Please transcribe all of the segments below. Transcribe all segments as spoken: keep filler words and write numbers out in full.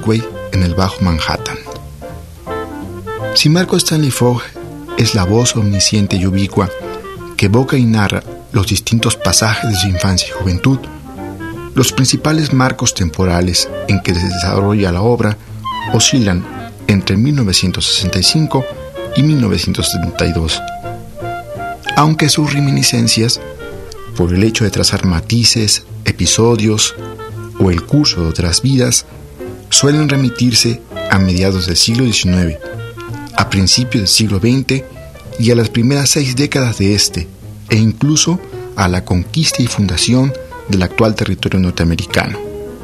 Broadway en el Bajo Manhattan. Si Marco Stanley Fogg es la voz omnisciente y ubicua que evoca y narra los distintos pasajes de su infancia y juventud, los principales marcos temporales en que se desarrolla la obra oscilan entre mil novecientos sesenta y cinco y mil novecientos setenta y dos, aunque sus reminiscencias, por el hecho de trazar matices, episodios o el curso de otras vidas, suelen remitirse a mediados del siglo diecinueve, a principios del siglo veinte y a las primeras seis décadas de este, e incluso a la conquista y fundación del actual territorio norteamericano.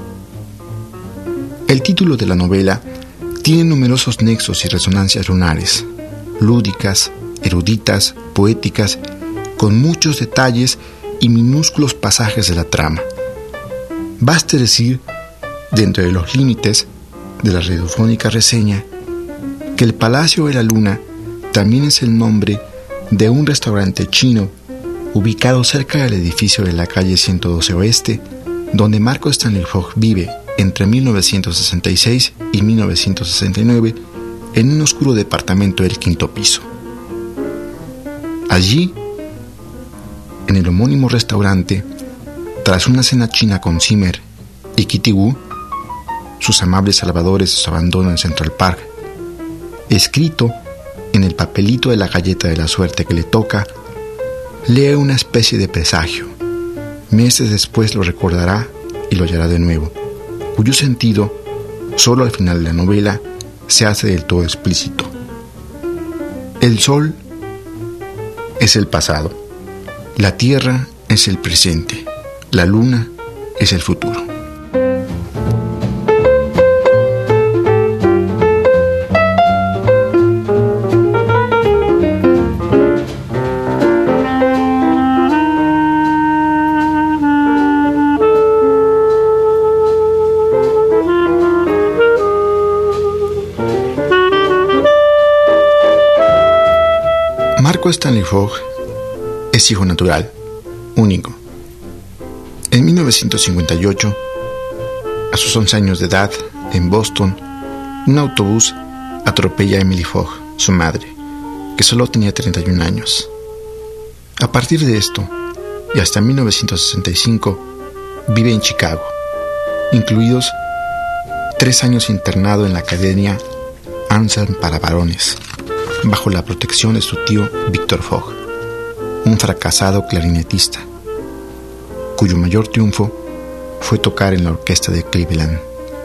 El título de la novela tiene numerosos nexos y resonancias lunares, lúdicas, eruditas, poéticas, con muchos detalles y minúsculos pasajes de la trama. Baste decir, dentro de los límites de la radiofónica reseña, que el Palacio de la Luna también es el nombre de un restaurante chino ubicado cerca del edificio de la calle ciento doce Oeste, donde Marco Stanley Fogg vive entre mil novecientos sesenta y seis y mil novecientos sesenta y nueve en un oscuro departamento del quinto piso. Allí, en el homónimo restaurante, tras una cena china con Zimmer y Kitty Wu, sus amables salvadores su abandono en Central Park, escrito en el papelito de la galleta de la suerte que le toca, lee una especie de presagio. Meses después lo recordará y lo hallará de nuevo, cuyo sentido, solo al final de la novela, se hace del todo explícito. El sol es el pasado, la tierra es el presente, la luna es el futuro. Marco Stanley Fogg es hijo natural, único. En mil novecientos cincuenta y ocho, a sus once años de edad, en Boston, un autobús atropella a Emily Fogg, su madre, que solo tenía treinta y un años. A partir de esto, y hasta mil novecientos sesenta y cinco, vive en Chicago, incluidos tres años internado en la Academia Anselm para varones, bajo la protección de su tío Victor Fogg, un fracasado clarinetista, cuyo mayor triunfo fue tocar en la orquesta de Cleveland.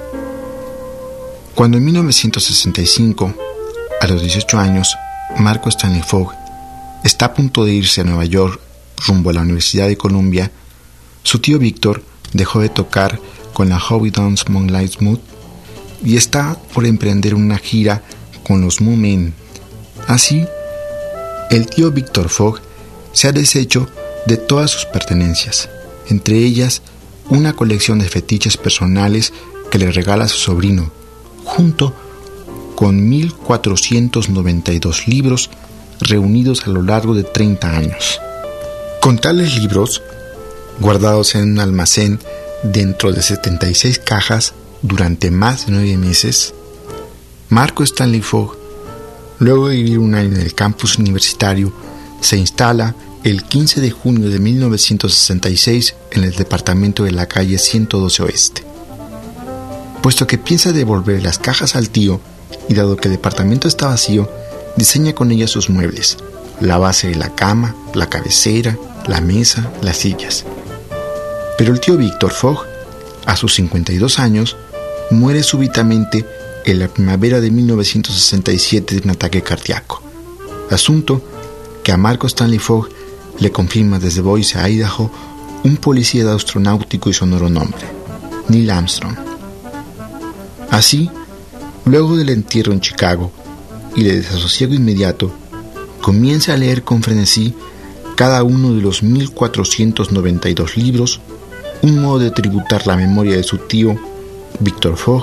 Cuando en mil novecientos sesenta y cinco, a los dieciocho años, Marco Stanley Fogg está a punto de irse a Nueva York rumbo a la Universidad de Columbia, su tío Victor dejó de tocar con la Hobby Dance Moonlight Mood y está por emprender una gira con los Moo Men. Así, el tío Victor Fogg se ha deshecho de todas sus pertenencias, entre ellas una colección de fetiches personales que le regala a su sobrino, junto con mil cuatrocientos noventa y dos libros reunidos a lo largo de treinta años. Con tales libros, guardados en un almacén dentro de setenta y seis cajas durante más de nueve meses, Marco Stanley Fogg, luego de vivir un año en el campus universitario, se instala el quince de junio de mil novecientos sesenta y seis en el departamento de la calle ciento doce Oeste. Puesto que piensa devolver las cajas al tío, y dado que el departamento está vacío, diseña con ellas sus muebles, la base de la cama, la cabecera, la mesa, las sillas. Pero el tío Victor Fogg, a sus cincuenta y dos años, muere súbitamente en la primavera de mil novecientos sesenta y siete de un ataque cardíaco, asunto que a Marco Stanley Fogg le confirma desde Boise, Idaho, un policía de astronáutico y sonoro nombre, Neil Armstrong. Así, luego del entierro en Chicago y del desasosiego inmediato, comienza a leer con frenesí cada uno de los mil cuatrocientos noventa y dos libros, un modo de tributar la memoria de su tío Victor Fogg.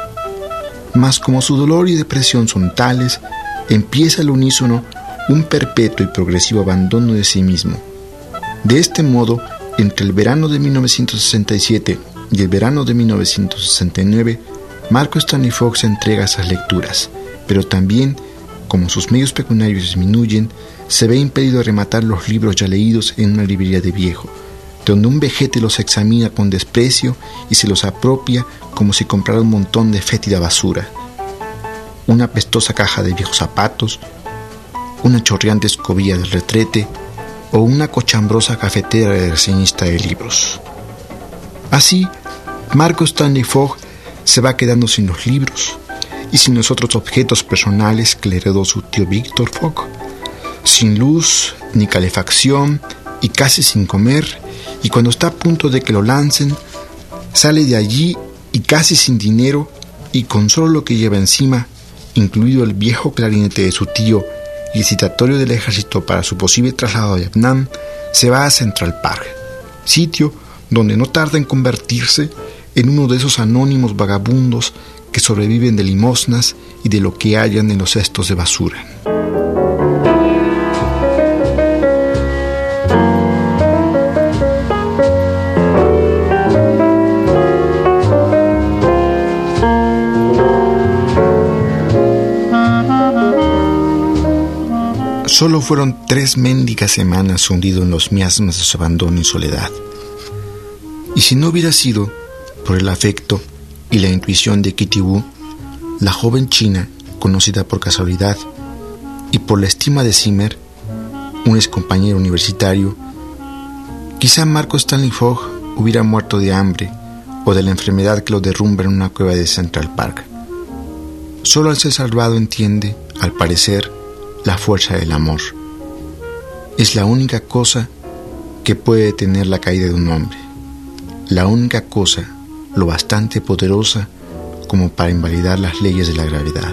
Mas como su dolor y depresión son tales, empieza al unísono un perpetuo y progresivo abandono de sí mismo. De este modo, entre el verano de mil novecientos sesenta y siete y el verano de mil novecientos sesenta y nueve, Marco Stanley Fogg se entrega a esas lecturas, pero también, como sus medios pecuniarios disminuyen, se ve impedido de rematar los libros ya leídos en una librería de viejo, donde un vejete los examina con desprecio y se los apropia como si comprara un montón de fétida basura. Una apestosa caja de viejos zapatos, una chorreante escobilla del retrete o una cochambrosa cafetera de reseñista de libros. Así, Marco Stanley Fogg se va quedando sin los libros y sin los otros objetos personales que le heredó su tío Víctor Fogg, sin luz ni calefacción y casi sin comer, y cuando está a punto de que lo lancen, sale de allí y casi sin dinero y con solo lo que lleva encima, incluido el viejo clarinete de su tío y el citatorio del ejército para su posible traslado a Vietnam, se va a Central Park, sitio donde no tarda en convertirse en uno de esos anónimos vagabundos que sobreviven de limosnas y de lo que hallan en los cestos de basura. Solo fueron tres mendigas semanas hundido en los miasmas de su abandono y soledad. Y si no hubiera sido por el afecto y la intuición de Kitty Wu, la joven china, conocida por casualidad, y por la estima de Zimmer, un ex compañero universitario, quizá Marco Stanley Fogg hubiera muerto de hambre o de la enfermedad que lo derrumba en una cueva de Central Park. Solo al ser salvado entiende, al parecer, la fuerza del amor. Es la única cosa que puede detener la caída de un hombre, la única cosa lo bastante poderosa como para invalidar las leyes de la gravedad.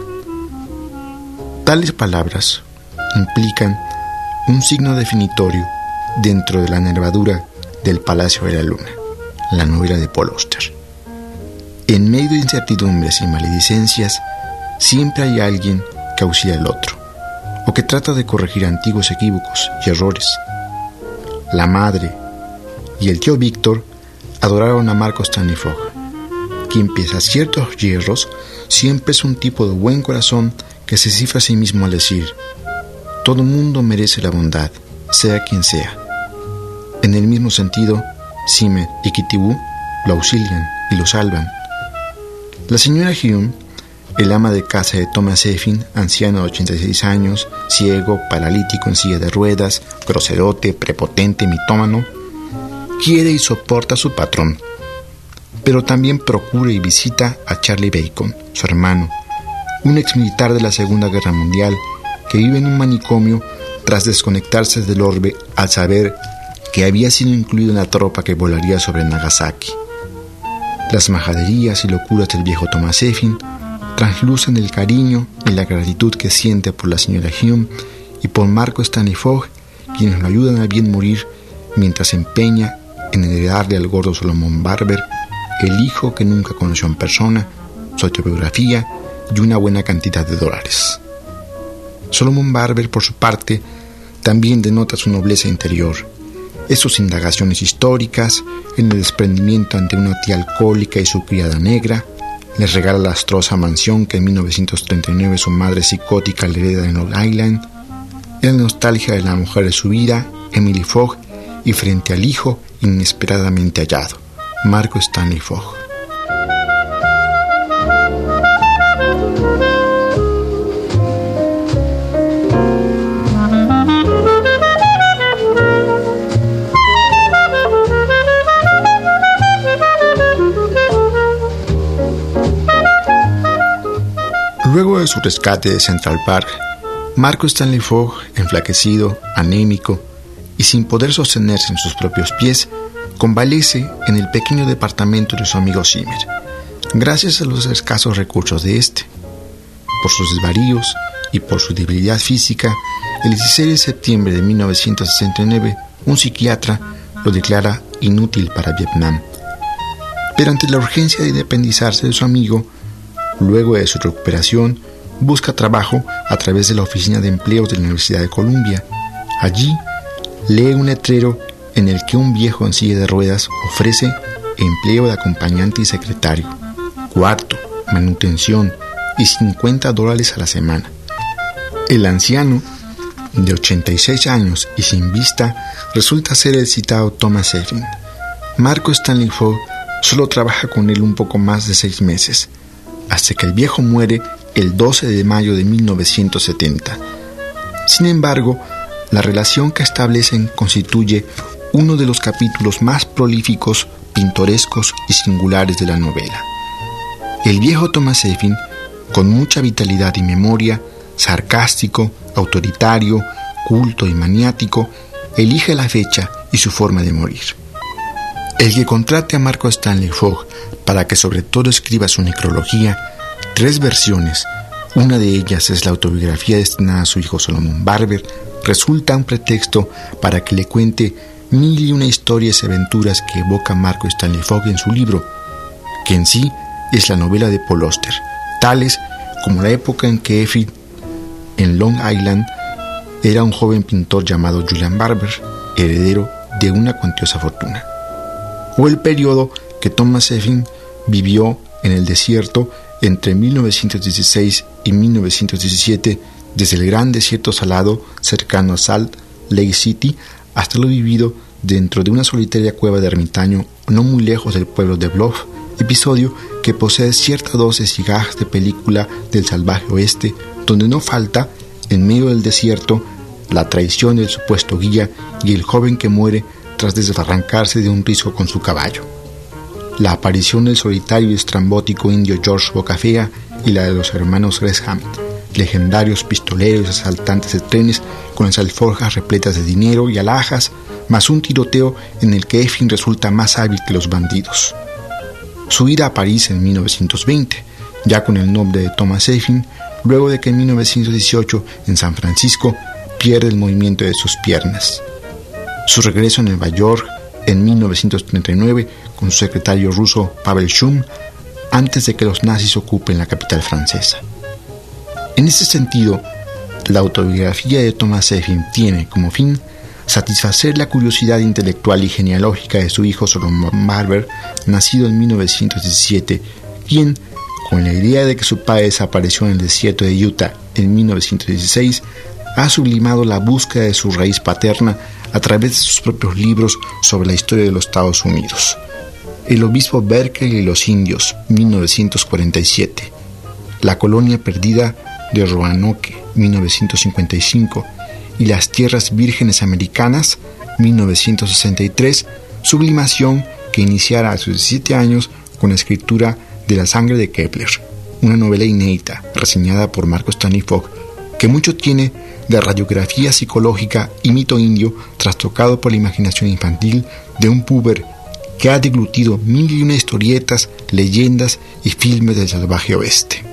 Tales palabras implican un signo definitorio dentro de la nervadura del Palacio de la Luna, la novela de Paul Auster. En medio de incertidumbres y maledicencias, siempre hay alguien que auxilia al otro, o que trata de corregir antiguos equívocos y errores. La madre y el tío Víctor adoraron a Marco Stanley Fogg, quien pese a ciertos hierros siempre es un tipo de buen corazón que se cifra a sí mismo al decir: todo mundo merece la bondad, sea quien sea. En el mismo sentido, Zimmer y Kitty Wu lo auxilian y lo salvan. La señora Hume, el ama de casa de Thomas Effin, anciano de ochenta y seis años, ciego, paralítico en silla de ruedas, groserote, prepotente, mitómano, quiere y soporta a su patrón, pero también procura y visita a Charlie Bacon, su hermano, un exmilitar de la Segunda Guerra Mundial que vive en un manicomio tras desconectarse del orbe al saber que había sido incluido en la tropa que volaría sobre Nagasaki. Las majaderías y locuras del viejo Thomas Effin traslucen el cariño y la gratitud que siente por la señora Hume y por Marco Stanley Fogg, quienes lo ayudan a bien morir mientras se empeña en heredarle al gordo Solomon Barber el hijo que nunca conoció en persona, su autobiografía y una buena cantidad de dólares. Solomon Barber, por su parte, también denota su nobleza interior, en sus indagaciones históricas, en el desprendimiento ante una tía alcohólica y su criada negra. Les regala la astrosa mansión que en mil novecientos treinta y nueve su madre psicótica le hereda en Long Island, en la nostalgia de la mujer de su vida, Emily Fogg, y frente al hijo inesperadamente hallado, Marco Stanley Fogg. Luego de su rescate de Central Park, Marco Stanley Fogg, enflaquecido, anémico y sin poder sostenerse en sus propios pies, convalece en el pequeño departamento de su amigo Zimmer, gracias a los escasos recursos de este. Por sus desvaríos y por su debilidad física, el dieciséis de septiembre de mil novecientos sesenta y nueve, un psiquiatra lo declara inútil para Vietnam. Pero ante la urgencia de independizarse de su amigo, luego de su recuperación, busca trabajo a través de la Oficina de Empleos de la Universidad de Columbia. Allí, lee un letrero en el que un viejo en silla de ruedas ofrece empleo de acompañante y secretario, cuarto, manutención y cincuenta dólares a la semana. El anciano, de ochenta y seis años y sin vista, resulta ser el citado Thomas Effin. Marco Stanley Fogg solo trabaja con él un poco más de seis meses, hasta que el viejo muere el doce de mayo de mil novecientos setenta. Sin embargo, la relación que establecen constituye uno de los capítulos más prolíficos, pintorescos y singulares de la novela. El viejo Thomas Effin, con mucha vitalidad y memoria, sarcástico, autoritario, culto y maniático, elige la fecha y su forma de morir. El que contrate a Marco Stanley Fogg para que sobre todo escriba su necrología, tres versiones, una de ellas es la autobiografía destinada a su hijo Solomon Barber, resulta un pretexto para que le cuente mil y una historias y aventuras que evoca Marco Stanley Fogg en su libro, que en sí es la novela de Paul Auster, tales como la época en que Effin, en Long Island, era un joven pintor llamado Julian Barber, heredero de una cuantiosa fortuna, o el periodo que Thomas Effin vivió en el desierto entre mil novecientos dieciséis y mil novecientos diecisiete, desde el gran desierto salado cercano a Salt Lake City hasta lo vivido dentro de una solitaria cueva de ermitaño no muy lejos del pueblo de Bluff, episodio que posee cierta dosis y gags de película del salvaje oeste, donde no falta, en medio del desierto, la traición del supuesto guía y el joven que muere tras desbarrancarse de un risco con su caballo. La aparición del solitario y estrambótico indio George Bocafea y la de los hermanos Gresham, legendarios pistoleros y asaltantes de trenes con las alforjas repletas de dinero y alhajas, más un tiroteo en el que Effin resulta más hábil que los bandidos. Su ida a París en mil novecientos veinte, ya con el nombre de Thomas Effin, luego de que en mil novecientos dieciocho, en San Francisco, pierde el movimiento de sus piernas. Su regreso a Nueva York en mil novecientos treinta y nueve con su secretario ruso Pavel Shum, antes de que los nazis ocupen la capital francesa. En ese sentido, la autobiografía de Thomas Effin tiene como fin satisfacer la curiosidad intelectual y genealógica de su hijo Solomon Barber, nacido en mil novecientos diecisiete, quien, con la idea de que su padre desapareció en el desierto de Utah en mil novecientos dieciséis, ha sublimado la búsqueda de su raíz paterna a través de sus propios libros sobre la historia de los Estados Unidos. El obispo Berkeley y los indios, mil novecientos cuarenta y siete. La colonia perdida de Roanoke, mil novecientos cincuenta y cinco. Y las tierras vírgenes americanas, mil novecientos sesenta y tres, sublimación que iniciara a sus diecisiete años con la escritura de La sangre de Kepler, una novela inédita reseñada por Marco Stanley Fogg, que mucho tiene de radiografía psicológica y mito indio trastocado por la imaginación infantil de un puber que ha deglutido mil y una historietas, leyendas y filmes del salvaje oeste.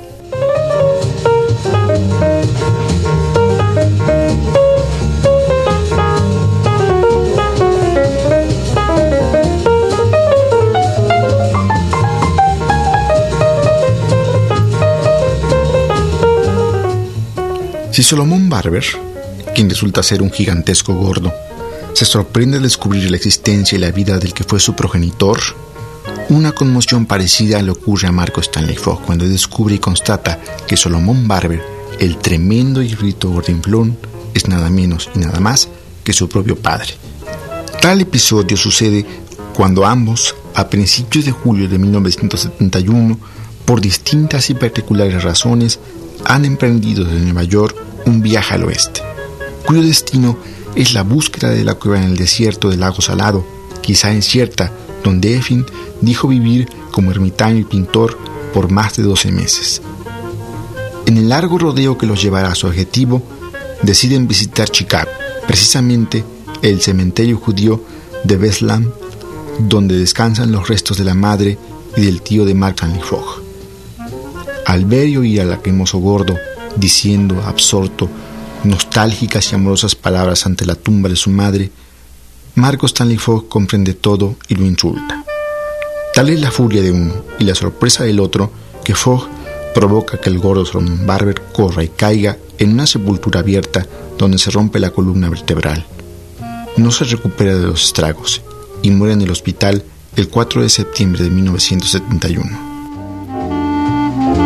Si Solomon Barber, quien resulta ser un gigantesco gordo, se sorprende al descubrir la existencia y la vida del que fue su progenitor, una conmoción parecida le ocurre a Marco Stanley Fogg cuando descubre y constata que Solomon Barber, el tremendo y rito gordinflón, es nada menos y nada más que su propio padre. Tal episodio sucede cuando ambos, a principios de julio de mil novecientos setenta y uno, por distintas y particulares razones, han emprendido desde Nueva York un viaje al oeste, cuyo destino es la búsqueda de la cueva en el desierto del lago Salado, quizá incierta, donde Effin dijo vivir como ermitaño y pintor por más de doce meses. En el largo rodeo que los llevará a su objetivo, deciden visitar Chicago, precisamente el cementerio judío de Bethlehem, donde descansan los restos de la madre y del tío de Mark Stanley Fogg. Al ver y oír al lacrimoso gordo diciendo, absorto, nostálgicas y amorosas palabras ante la tumba de su madre, Marco Stanley Fogg comprende todo y lo insulta. Tal es la furia de uno y la sorpresa del otro que Fogg provoca que el gordo Solomon Barber corra y caiga en una sepultura abierta donde se rompe la columna vertebral. No se recupera de los estragos y muere en el hospital el cuatro de septiembre de mil novecientos setenta y uno.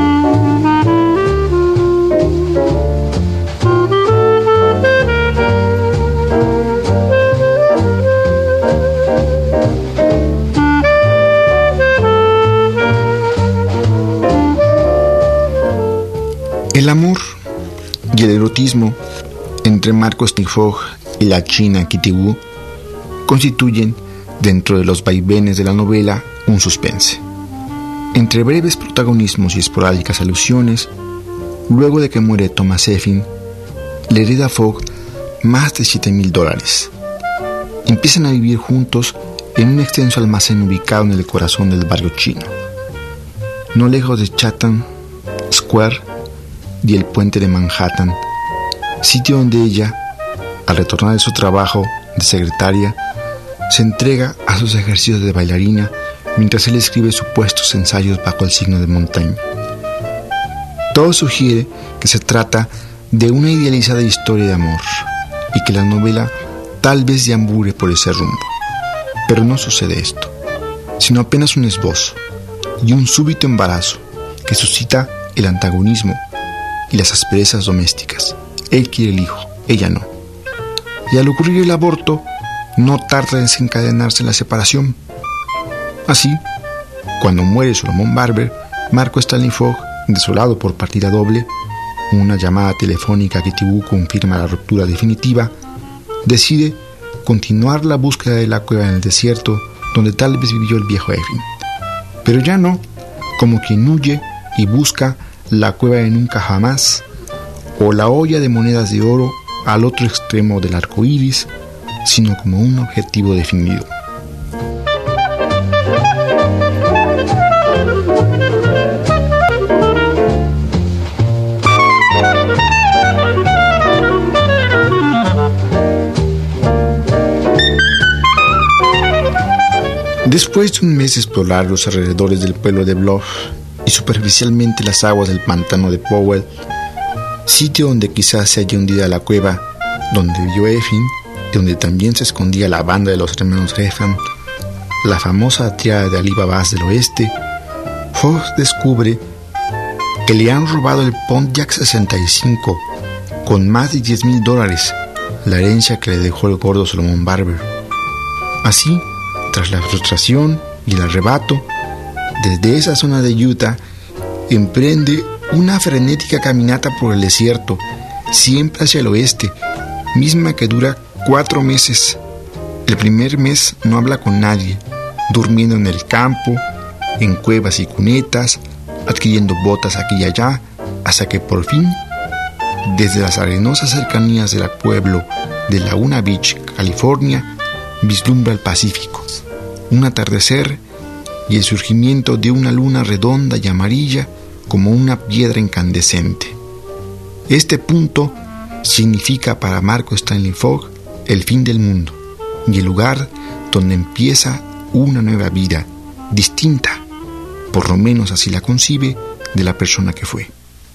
El amor y el erotismo entre Marco Stanley Fogg y la china Kitty Wu constituyen, dentro de los vaivenes de la novela, un suspense. Entre breves protagonismos y esporádicas alusiones, luego de que muere Thomas Effin, le hereda a Fogg más de siete mil dólares. Empiezan a vivir juntos en un extenso almacén ubicado en el corazón del barrio chino, no lejos de Chatham Square y el puente de Manhattan, sitio donde ella, al retornar de su trabajo de secretaria, se entrega a sus ejercicios de bailarina mientras él escribe supuestos ensayos bajo el signo de Montaigne. Todo sugiere que se trata de una idealizada historia de amor y que la novela tal vez deambule por ese rumbo. Pero no sucede esto, sino apenas un esbozo y un súbito embarazo que suscita el antagonismo y las asperezas domésticas. Él quiere el hijo, ella no. Y al ocurrir el aborto, no tarda en desencadenarse la separación. Así, cuando muere Solomon Barber, Marco Stanley Fogg, desolado por partida doble, una llamada telefónica a Kitty Wu confirma la ruptura definitiva, decide continuar la búsqueda de la cueva en el desierto donde tal vez vivió el viejo Effin. Pero ya no como quien huye y busca la cueva de nunca jamás o la olla de monedas de oro al otro extremo del arco iris, sino como un objetivo definido. Después de un mes de explorar los alrededores del pueblo de Bluff y superficialmente las aguas del pantano de Powell, sitio donde quizás se haya hundida la cueva donde vivió Effin y donde también se escondía la banda de los hermanos Refn, la famosa triada de Ali Babás del oeste, Fogg descubre que le han robado el Pontiac sesenta y cinco con más de diez mil dólares, la herencia que le dejó el gordo Solomon Barber. Así, tras la frustración y el arrebato, desde esa zona de Utah, emprende una frenética caminata por el desierto, siempre hacia el oeste, misma que dura cuatro meses. El primer mes no habla con nadie, durmiendo en el campo, en cuevas y cunetas, adquiriendo botas aquí y allá, hasta que por fin, desde las arenosas cercanías del pueblo de Laguna Beach, California, vislumbra el Pacífico, un atardecer y el surgimiento de una luna redonda y amarilla como una piedra incandescente. Este punto significa para Marco Stanley Fogg el fin del mundo y el lugar donde empieza una nueva vida, distinta, por lo menos así la concibe, de la persona que fue.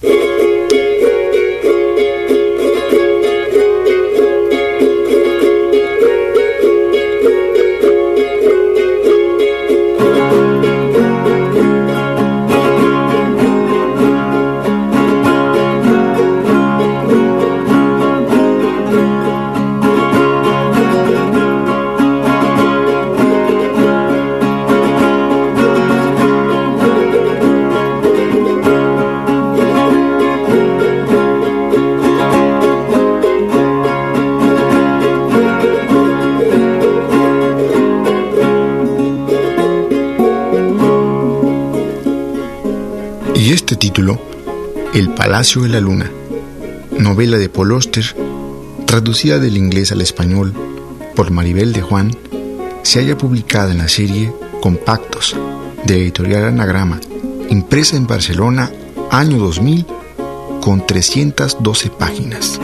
Y este título, El Palacio de la Luna, novela de Paul Auster, traducida del inglés al español por Maribel de Juan, se halla publicada en la serie Compactos, de Editorial Anagrama, impresa en Barcelona, año dos mil, con trescientas doce páginas.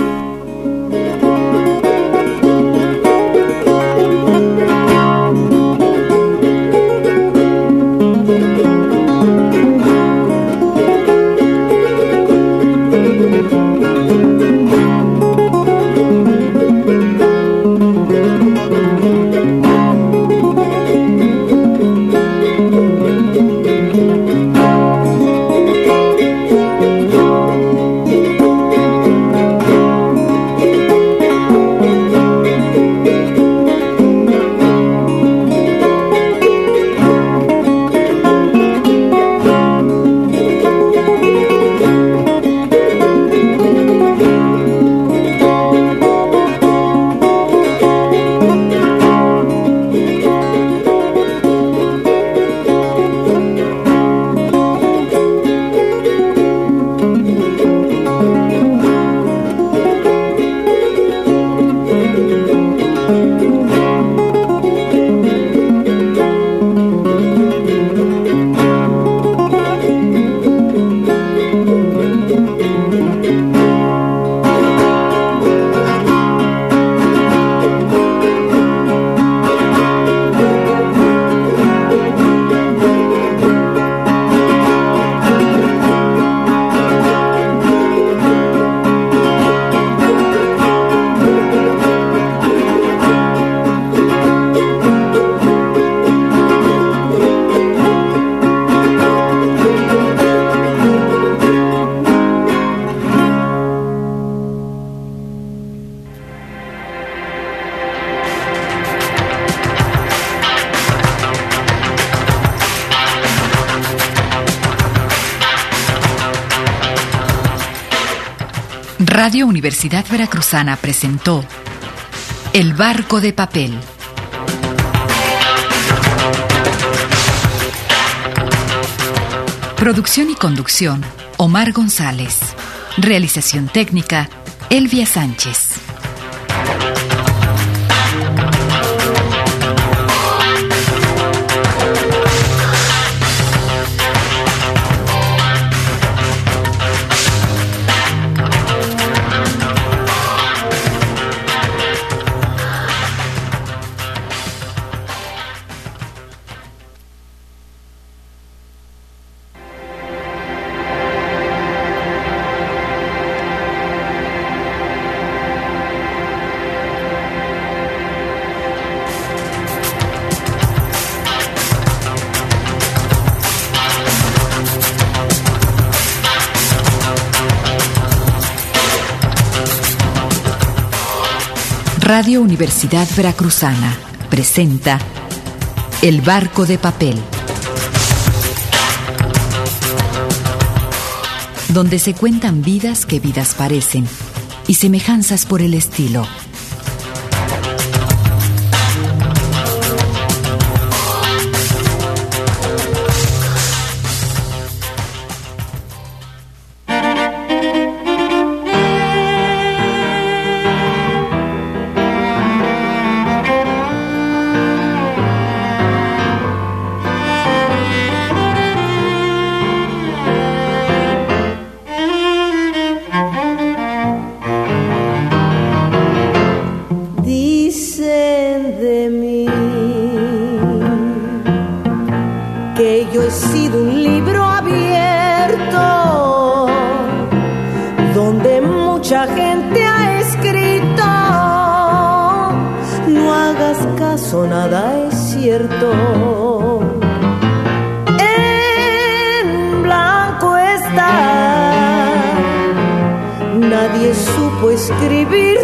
Radio Universidad Veracruzana presentó El barco de papel. Producción y conducción, Omar González. Realización técnica, Elvia Sánchez. Radio Universidad Veracruzana presenta El barco de papel, donde se cuentan vidas que vidas parecen y semejanzas por el estilo. Nada es cierto, en blanco está, nadie supo escribir.